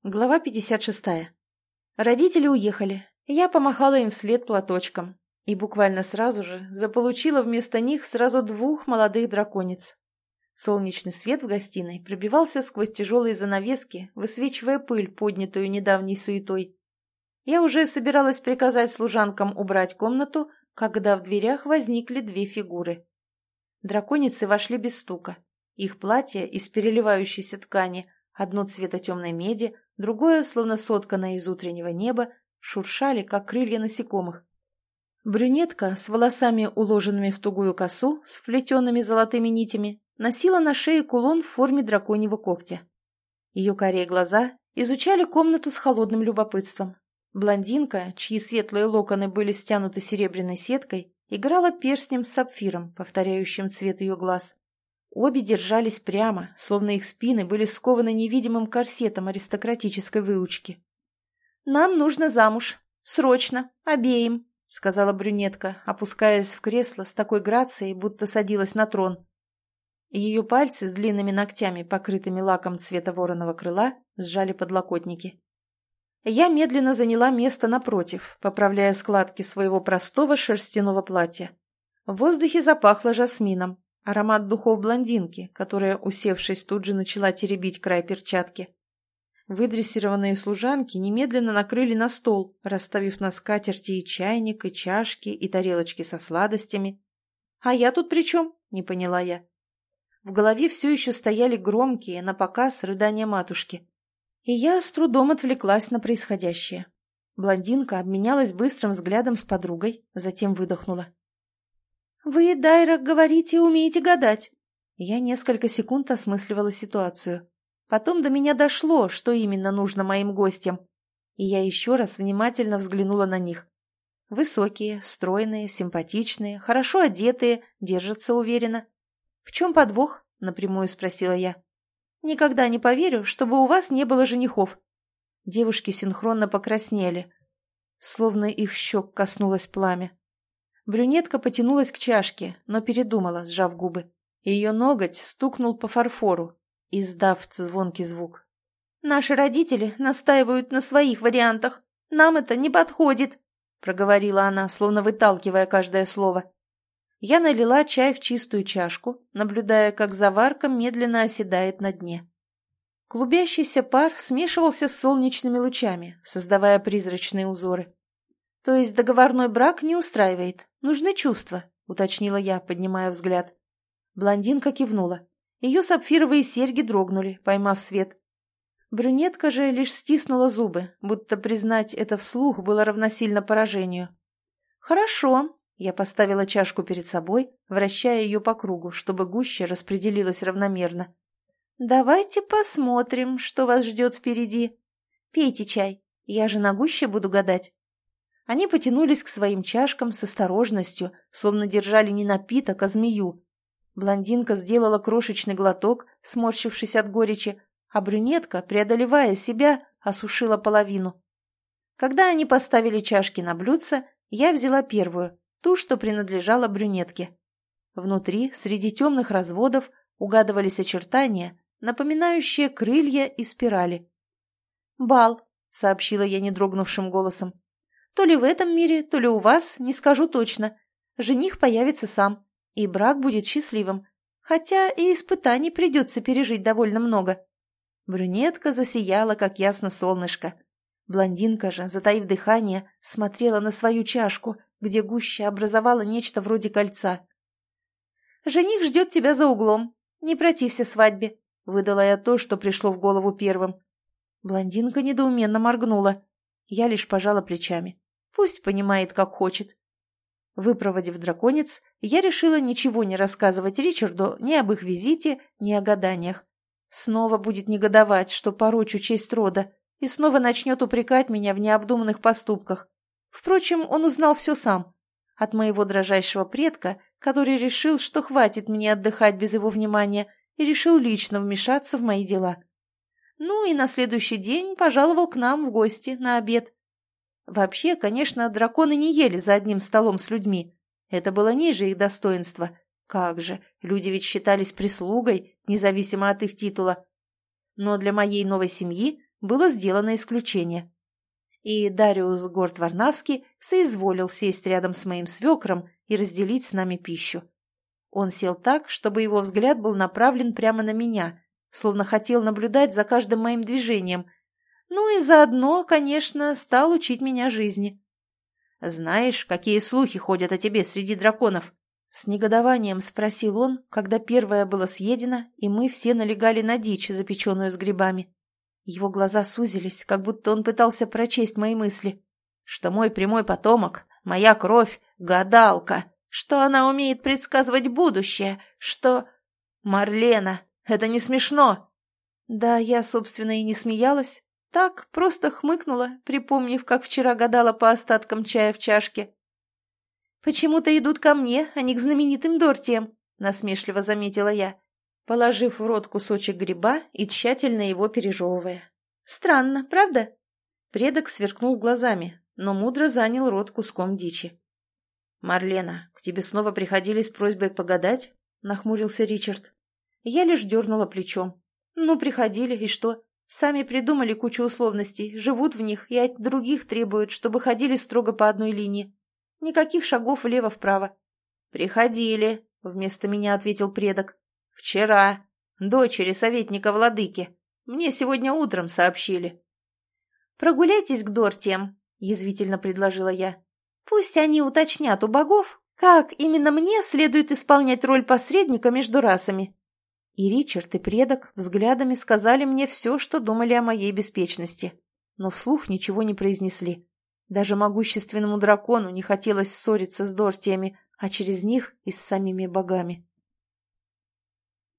Глава 56. Родители уехали. Я помахала им вслед платочком. И буквально сразу же заполучила вместо них сразу двух молодых драконец. Солнечный свет в гостиной пробивался сквозь тяжелые занавески, высвечивая пыль, поднятую недавней суетой. Я уже собиралась приказать служанкам убрать комнату, когда в дверях возникли две фигуры. Драконицы вошли без стука. Их платья из переливающейся ткани, одно цвета темной меди, другое, словно сотканное из утреннего неба, шуршали, как крылья насекомых. Брюнетка с волосами, уложенными в тугую косу, с вплетенными золотыми нитями, носила на шее кулон в форме драконьего когтя. Ее карие глаза изучали комнату с холодным любопытством. Блондинка, чьи светлые локоны были стянуты серебряной сеткой, играла перстнем с сапфиром, повторяющим цвет ее глаз. Обе держались прямо, словно их спины были скованы невидимым корсетом аристократической выучки. «Нам нужно замуж. Срочно. Обеим», — сказала брюнетка, опускаясь в кресло с такой грацией, будто садилась на трон. Ее пальцы с длинными ногтями, покрытыми лаком цвета вороного крыла, сжали подлокотники. Я медленно заняла место напротив, поправляя складки своего простого шерстяного платья. В воздухе запахло жасмином. Аромат духов блондинки, которая, усевшись, тут же начала теребить край перчатки. Выдрессированные служанки немедленно накрыли на стол, расставив на скатерти и чайник, и чашки, и тарелочки со сладостями. «А я тут при чем?» — не поняла я. В голове все еще стояли громкие, напоказ рыдания матушки. И я с трудом отвлеклась на происходящее. Блондинка обменялась быстрым взглядом с подругой, затем выдохнула. «Вы, Дайра, говорите, умеете гадать». Я несколько секунд осмысливала ситуацию. Потом до меня дошло, что именно нужно моим гостям. И я еще раз внимательно взглянула на них. Высокие, стройные, симпатичные, хорошо одетые, держатся уверенно. «В чем подвох?» — напрямую спросила я. «Никогда не поверю, чтобы у вас не было женихов». Девушки синхронно покраснели, словно их щек коснулось пламя. Брюнетка потянулась к чашке, но передумала, сжав губы. Ее ноготь стукнул по фарфору, издав звонкий звук. «Наши родители настаивают на своих вариантах. Нам это не подходит», — проговорила она, словно выталкивая каждое слово. Я налила чай в чистую чашку, наблюдая, как заварка медленно оседает на дне. Клубящийся пар смешивался с солнечными лучами, создавая призрачные узоры. «То есть договорной брак не устраивает? Нужны чувства», — уточнила я, поднимая взгляд. Блондинка кивнула. Ее сапфировые серьги дрогнули, поймав свет. Брюнетка же лишь стиснула зубы, будто признать это вслух было равносильно поражению. «Хорошо», — я поставила чашку перед собой, вращая ее по кругу, чтобы гуще распределилась равномерно. «Давайте посмотрим, что вас ждет впереди. Пейте чай, я же на гуще буду гадать». Они потянулись к своим чашкам с осторожностью, словно держали не напиток, а змею. Блондинка сделала крошечный глоток, сморщившись от горечи, а брюнетка, преодолевая себя, осушила половину. Когда они поставили чашки на блюдце, я взяла первую, ту, что принадлежала брюнетке. Внутри, среди темных разводов, угадывались очертания, напоминающие крылья и спирали. «Бал», — сообщила я недрогнувшим голосом. «То ли в этом мире, то ли у вас, не скажу точно. Жених появится сам, и брак будет счастливым. Хотя и испытаний придется пережить довольно много». Брюнетка засияла, как ясно солнышко. Блондинка же, затаив дыхание, смотрела на свою чашку, где гуща образовала нечто вроде кольца. «Жених ждет тебя за углом. Не протився свадьбе», — выдала я то, что пришло в голову первым. Блондинка недоуменно моргнула. Я лишь пожала плечами. Пусть понимает, как хочет. Выпроводив драконец, я решила ничего не рассказывать Ричарду ни об их визите, ни о гаданиях. Снова будет негодовать, что порочу честь рода, и снова начнет упрекать меня в необдуманных поступках. Впрочем, он узнал все сам. От моего дрожайшего предка, который решил, что хватит мне отдыхать без его внимания, и решил лично вмешаться в мои дела. Ну и на следующий день пожаловал к нам в гости на обед. Вообще, конечно, драконы не ели за одним столом с людьми. Это было ниже их достоинства. Как же, люди ведь считались прислугой, независимо от их титула. Но для моей новой семьи было сделано исключение. И Дариус Горд-Варнавский соизволил сесть рядом с моим свекром и разделить с нами пищу. Он сел так, чтобы его взгляд был направлен прямо на меня, словно хотел наблюдать за каждым моим движением. Ну и заодно, конечно, стал учить меня жизни. «Знаешь, какие слухи ходят о тебе среди драконов?» С негодованием спросил он, когда первое было съедено, и мы все налегали на дичь, запеченную с грибами. Его глаза сузились, как будто он пытался прочесть мои мысли. Что мой прямой потомок, моя кровь, гадалка, что она умеет предсказывать будущее, что... Марлена, это не смешно. Да, я, собственно, и не смеялась. Так, просто хмыкнула, припомнив, как вчера гадала по остаткам чая в чашке. «Почему-то идут ко мне, а не к знаменитым Дортиям», — насмешливо заметила я, положив в рот кусочек гриба и тщательно его пережевывая. «Странно, правда?» Предок сверкнул глазами, но мудро занял рот куском дичи. «Марлена, к тебе снова приходили с просьбой погадать?» — нахмурился Ричард. Я лишь дернула плечом. «Ну, приходили, и что? Сами придумали кучу условностей, живут в них и от других требуют, чтобы ходили строго по одной линии. Никаких шагов влево-вправо». «Приходили», — вместо меня ответил предок. «Вчера. Дочери советника владыки. Мне сегодня утром сообщили». «Прогуляйтесь к Дортиям», — язвительно предложила я. «Пусть они уточнят у богов, как именно мне следует исполнять роль посредника между расами». И Ричард, и предок взглядами сказали мне все, что думали о моей беспечности, но вслух ничего не произнесли. Даже могущественному дракону не хотелось ссориться с Дортиями, а через них и с самими богами.